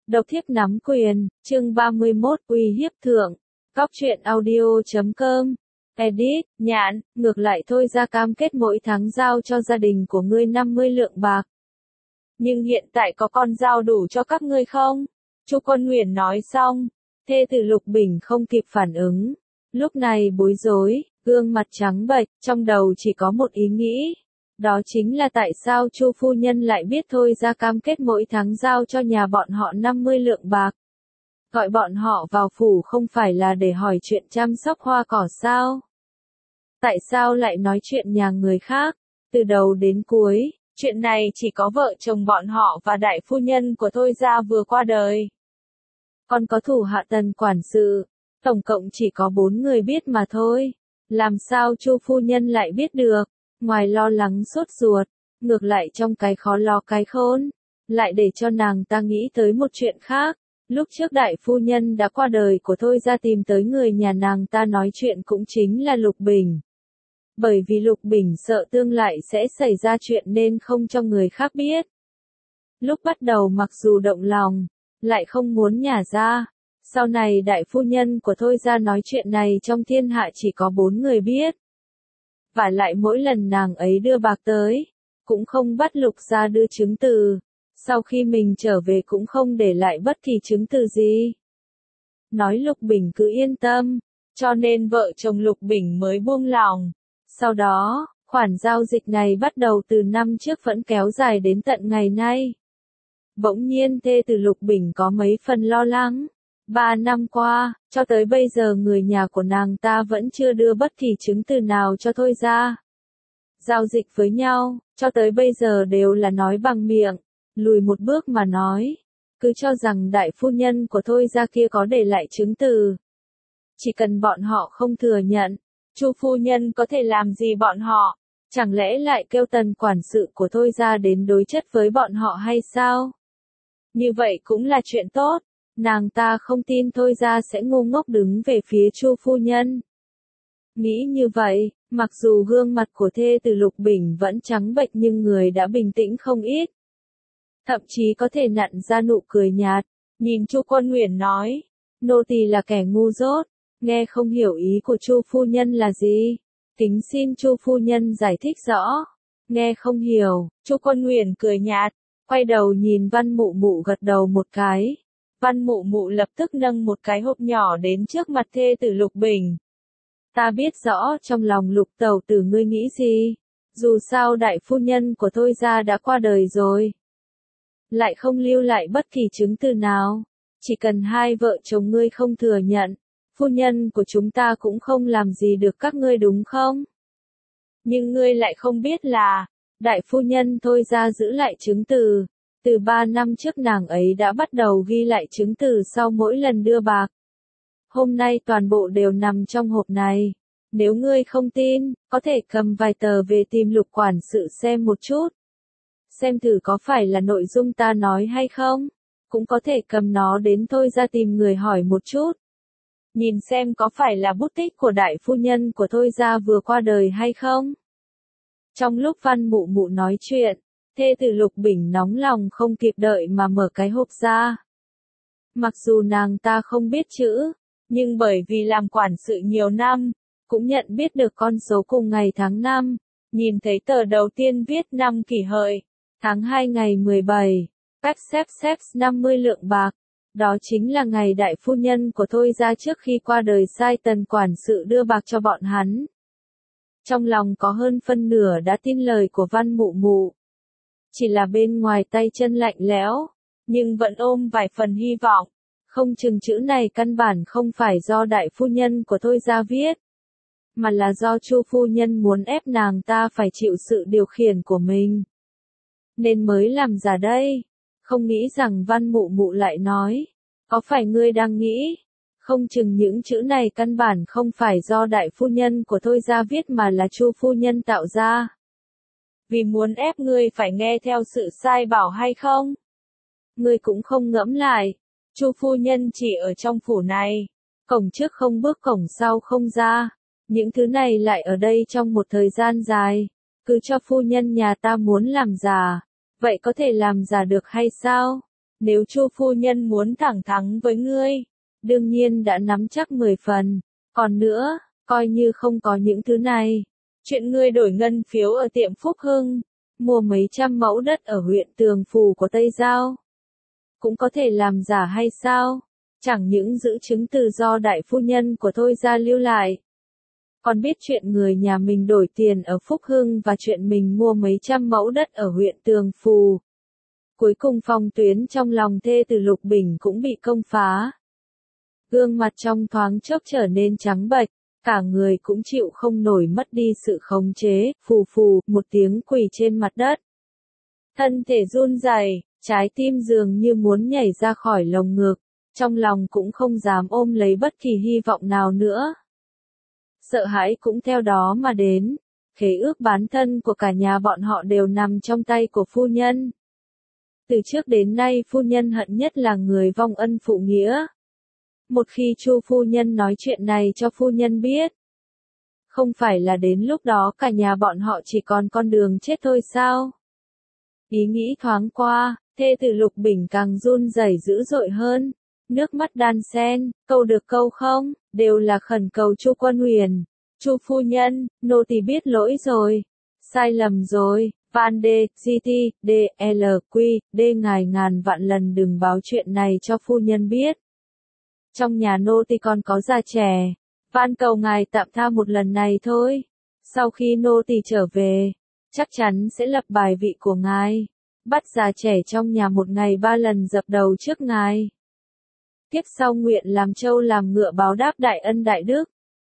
Độc thiếp nắm quyền, chương 31, uy hiếp thượng. Cóc truyện audio.com. Edit, nhạn, ngược lại thôi ra cam kết mỗi tháng giao cho gia đình của ngươi 50 lượng bạc. Nhưng hiện tại có con dao đủ cho các ngươi không? Chu Quân Nguyền nói xong, thê tử Lục Bình không kịp phản ứng. Lúc này bối rối, gương mặt trắng bệch, trong đầu chỉ có một ý nghĩ. Đó chính là tại sao Chu phu nhân lại biết thôi ra cam kết mỗi tháng giao cho nhà bọn họ 50 lượng bạc. Gọi bọn họ vào phủ không phải là để hỏi chuyện chăm sóc hoa cỏ sao? Tại sao lại nói chuyện nhà người khác? Từ đầu đến cuối, chuyện này chỉ có vợ chồng bọn họ và đại phu nhân của Thôi gia vừa qua đời. Còn có thủ hạ Tần quản sự, tổng cộng chỉ có 4 người biết mà thôi. Làm sao Chu phu nhân lại biết được? Ngoài lo lắng sốt ruột, ngược lại trong cái khó lo cái khôn, lại để cho nàng ta nghĩ tới một chuyện khác. Lúc trước đại phu nhân đã qua đời của Thôi gia tìm tới người nhà nàng ta nói chuyện cũng chính là Lục Bình. Bởi vì Lục Bình sợ tương lại sẽ xảy ra chuyện nên không cho người khác biết. Lúc bắt đầu mặc dù động lòng, lại không muốn nhả ra. Sau này đại phu nhân của Thôi gia nói chuyện này trong thiên hạ chỉ có 4 người biết. Và lại mỗi lần nàng ấy đưa bạc tới, cũng không bắt Lục gia đưa chứng từ. Sau khi mình trở về cũng không để lại bất kỳ chứng từ gì. Nói Lục Bình cứ yên tâm, cho nên vợ chồng Lục Bình mới buông lòng. Sau đó, khoản giao dịch này bắt đầu từ năm trước vẫn kéo dài đến tận ngày nay. Bỗng nhiên thê tử Lục Bình có mấy phần lo lắng. 3 năm qua, cho tới bây giờ người nhà của nàng ta vẫn chưa đưa bất kỳ chứng từ nào cho Thôi gia. Giao dịch với nhau, cho tới bây giờ đều là nói bằng miệng, lùi một bước mà nói. Cứ cho rằng đại phu nhân của Thôi gia kia có để lại chứng từ. Chỉ cần bọn họ không thừa nhận, Chu phu nhân có thể làm gì bọn họ? Chẳng lẽ lại kêu Tần quản sự của Thôi gia đến đối chất với bọn họ hay sao? Như vậy cũng là chuyện tốt. Nàng ta không tin Thôi gia sẽ ngu ngốc đứng về phía Chu phu nhân. Nghĩ như vậy, mặc dù gương mặt của thê tử Lục Bình vẫn trắng bệch nhưng người đã bình tĩnh không ít. Thậm chí có thể nặn ra nụ cười nhạt, nhìn Chu Quân Nguyền nói, nô tỳ là kẻ ngu dốt, nghe không hiểu ý của Chu phu nhân là gì. Kính xin Chu phu nhân giải thích rõ. Nghe không hiểu, Chu Quân Nguyền cười nhạt, quay đầu nhìn Văn Mụ Mụ gật đầu một cái. Văn Mụ Mụ lập tức nâng một cái hộp nhỏ đến trước mặt thê tử Lục Bình. Ta biết rõ trong lòng Lục tẩu tử ngươi nghĩ gì. Dù sao đại phu nhân của Thôi gia đã qua đời rồi. Lại không lưu lại bất kỳ chứng từ nào. Chỉ cần hai vợ chồng ngươi không thừa nhận, phu nhân của chúng ta cũng không làm gì được các ngươi đúng không? Nhưng ngươi lại không biết là, đại phu nhân Thôi gia giữ lại chứng từ. Từ 3 năm trước nàng ấy đã bắt đầu ghi lại chứng từ sau mỗi lần đưa bạc. Hôm nay toàn bộ đều nằm trong hộp này. Nếu ngươi không tin, có thể cầm vài tờ về tìm Lục quản sự xem một chút. Xem thử có phải là nội dung ta nói hay không. Cũng có thể cầm nó đến Thôi gia tìm người hỏi một chút. Nhìn xem có phải là bút tích của đại phu nhân của Thôi gia vừa qua đời hay không. Trong lúc Văn Mụ Mụ nói chuyện, thê tử Lục Bình nóng lòng không kịp đợi mà mở cái hộp ra. Mặc dù nàng ta không biết chữ, nhưng bởi vì làm quản sự nhiều năm, cũng nhận biết được con số cùng ngày tháng năm, nhìn thấy tờ đầu tiên viết năm Kỷ Hợi, tháng 2 ngày 17, cách xếp 50 lượng bạc. Đó chính là ngày đại phu nhân của Thôi gia trước khi qua đời sai Tần quản sự đưa bạc cho bọn hắn. Trong lòng có hơn phân nửa đã tin lời của Văn Mụ Mụ. Chỉ là bên ngoài tay chân lạnh lẽo, nhưng vẫn ôm vài phần hy vọng. Không chừng chữ này căn bản không phải do đại phu nhân của Thôi gia viết, mà là do Chu phu nhân muốn ép nàng ta phải chịu sự điều khiển của mình. Nên mới làm giả đây. Không nghĩ rằng Văn Mụ Mụ lại nói, có phải ngươi đang nghĩ, không chừng những chữ này căn bản không phải do đại phu nhân của Thôi gia viết mà là Chu phu nhân tạo ra. Vì muốn ép ngươi phải nghe theo sự sai bảo hay không? Ngươi cũng không ngẫm lại, Chu phu nhân chỉ ở trong phủ này, cổng trước không bước cổng sau không ra. Những thứ này lại ở đây trong một thời gian dài, cứ cho phu nhân nhà ta muốn làm giả, vậy có thể làm giả được hay sao? Nếu Chu phu nhân muốn thẳng thắn với ngươi, đương nhiên đã nắm chắc 10 phần. Còn nữa, coi như không có những thứ này. Chuyện ngươi đổi ngân phiếu ở tiệm Phúc Hưng, mua mấy trăm mẫu đất ở huyện Tường Phù của Tây Giao, cũng có thể làm giả hay sao? Chẳng những giữ chứng từ do đại phu nhân của Thôi gia lưu lại, còn biết chuyện người nhà mình đổi tiền ở Phúc Hưng và chuyện mình mua mấy trăm mẫu đất ở huyện Tường Phù. Cuối cùng phong tuyến trong lòng thê từ Lục Bình cũng bị công phá. Gương mặt trong thoáng chốc trở nên trắng bệch, cả người cũng chịu không nổi mất đi sự khống chế, phù phù, một tiếng quỳ trên mặt đất. Thân thể run rẩy, trái tim dường như muốn nhảy ra khỏi lồng ngực, trong lòng cũng không dám ôm lấy bất kỳ hy vọng nào nữa. Sợ hãi cũng theo đó mà đến, khế ước bán thân của cả nhà bọn họ đều nằm trong tay của phu nhân. Từ trước đến nay phu nhân hận nhất là người vong ân phụ nghĩa. Một khi Chu phu nhân nói chuyện này cho phu nhân biết, không phải là đến lúc đó cả nhà bọn họ chỉ còn con đường chết thôi sao? Ý nghĩ thoáng qua, thê tử Lục Bình càng run rẩy dữ dội hơn, nước mắt đan xen, câu được câu không, đều là khẩn cầu Chu Quân Huyền. Chu phu nhân, nô tỳ biết lỗi rồi, sai lầm rồi. Van D, GT, D, L, Q, D ngài ngàn vạn lần đừng báo chuyện này cho phu nhân biết. Trong nhà nô tỳ còn có già trẻ, van cầu ngài tạm tha một lần này thôi. Sau khi nô tỳ trở về, chắc chắn sẽ lập bài vị của ngài, bắt già trẻ trong nhà một ngày 3 lần dập đầu trước ngài. Tiếp sau nguyện làm trâu làm ngựa báo đáp đại ân đại đức.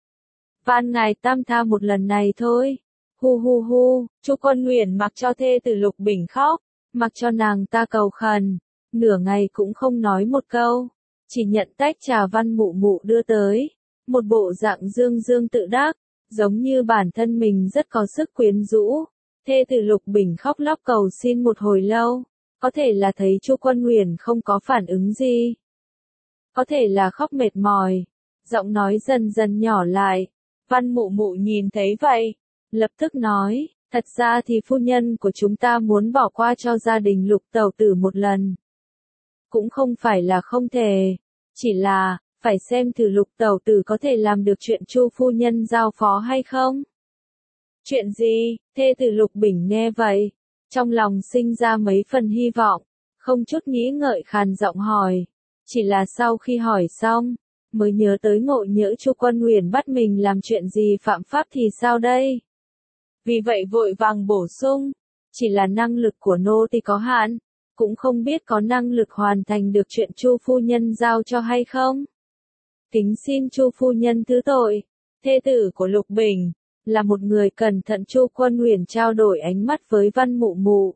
Van ngài tam tha một lần này thôi. Hu hu hu, Chu Quân Huyền mặc cho thê tử Lục Bình khóc, mặc cho nàng ta cầu khẩn, nửa ngày cũng không nói một câu, chỉ nhận tách trà Văn Mụ Mụ đưa tới, một bộ dạng dương dương tự đắc, giống như bản thân mình rất có sức quyến rũ. Thê tử Lục Bình khóc lóc cầu xin một hồi lâu, có thể là thấy Chu Quân Huyền không có phản ứng gì, có thể là khóc mệt mỏi, giọng nói dần dần nhỏ lại. Văn Mụ Mụ nhìn thấy vậy, lập tức nói, thật ra thì phu nhân của chúng ta muốn bỏ qua cho gia đình Lục tẩu tử một lần. Cũng không phải là không thể, chỉ là, phải xem thử Lục tẩu tử có thể làm được chuyện Chu phu nhân giao phó hay không. Chuyện gì? Thê tử Lục Bình nghe vậy, trong lòng sinh ra mấy phần hy vọng, không chút nghĩ ngợi khàn giọng hỏi. Chỉ là sau khi hỏi xong, mới nhớ tới ngộ nhỡ Chu Quân Huyền bắt mình làm chuyện gì phạm pháp thì sao đây? Vì vậy vội vàng bổ sung, chỉ là năng lực của nô tỳ có hạn, cũng không biết có năng lực hoàn thành được chuyện Chu phu nhân giao cho hay không. Kính xin Chu phu nhân thứ tội. Thê tử của Lục Bình là một người cẩn thận. Chu Quân Huyền trao đổi ánh mắt với Văn Mụ Mụ.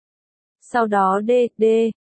Sau đó D,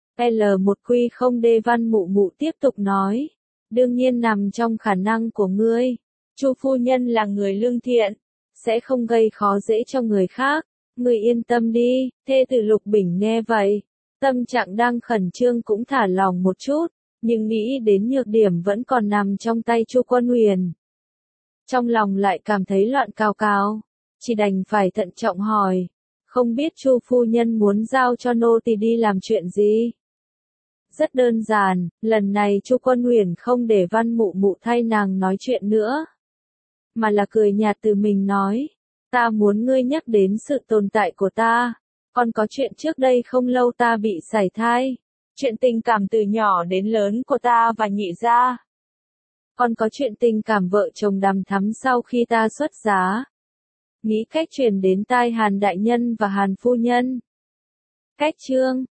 L1Q0 D Văn Mụ Mụ tiếp tục nói, đương nhiên nằm trong khả năng của ngươi. Chu phu nhân là người lương thiện, sẽ không gây khó dễ cho người khác, ngươi yên tâm đi. Thê tử Lục Bình nghe vậy, tâm trạng đang khẩn trương cũng thả lòng một chút, nhưng nghĩ đến nhược điểm vẫn còn nằm trong tay Chu Quân Huyền, trong lòng lại cảm thấy loạn cào cào, chỉ đành phải thận trọng hỏi, không biết Chu phu nhân muốn giao cho nô tỳ đi làm chuyện gì? Rất đơn giản, lần này Chu Quân Huyền không để Văn Mụ Mụ thay nàng nói chuyện nữa, mà là cười nhạt tự mình nói, ta muốn ngươi nhắc đến sự tồn tại của ta. Còn có chuyện trước đây không lâu ta bị sảy thai, chuyện tình cảm từ nhỏ đến lớn của ta và nhị gia. Còn có chuyện tình cảm vợ chồng đằm thắm sau khi ta xuất giá. Nghĩ cách truyền đến tai Hàn đại nhân và Hàn phu nhân. Cách chương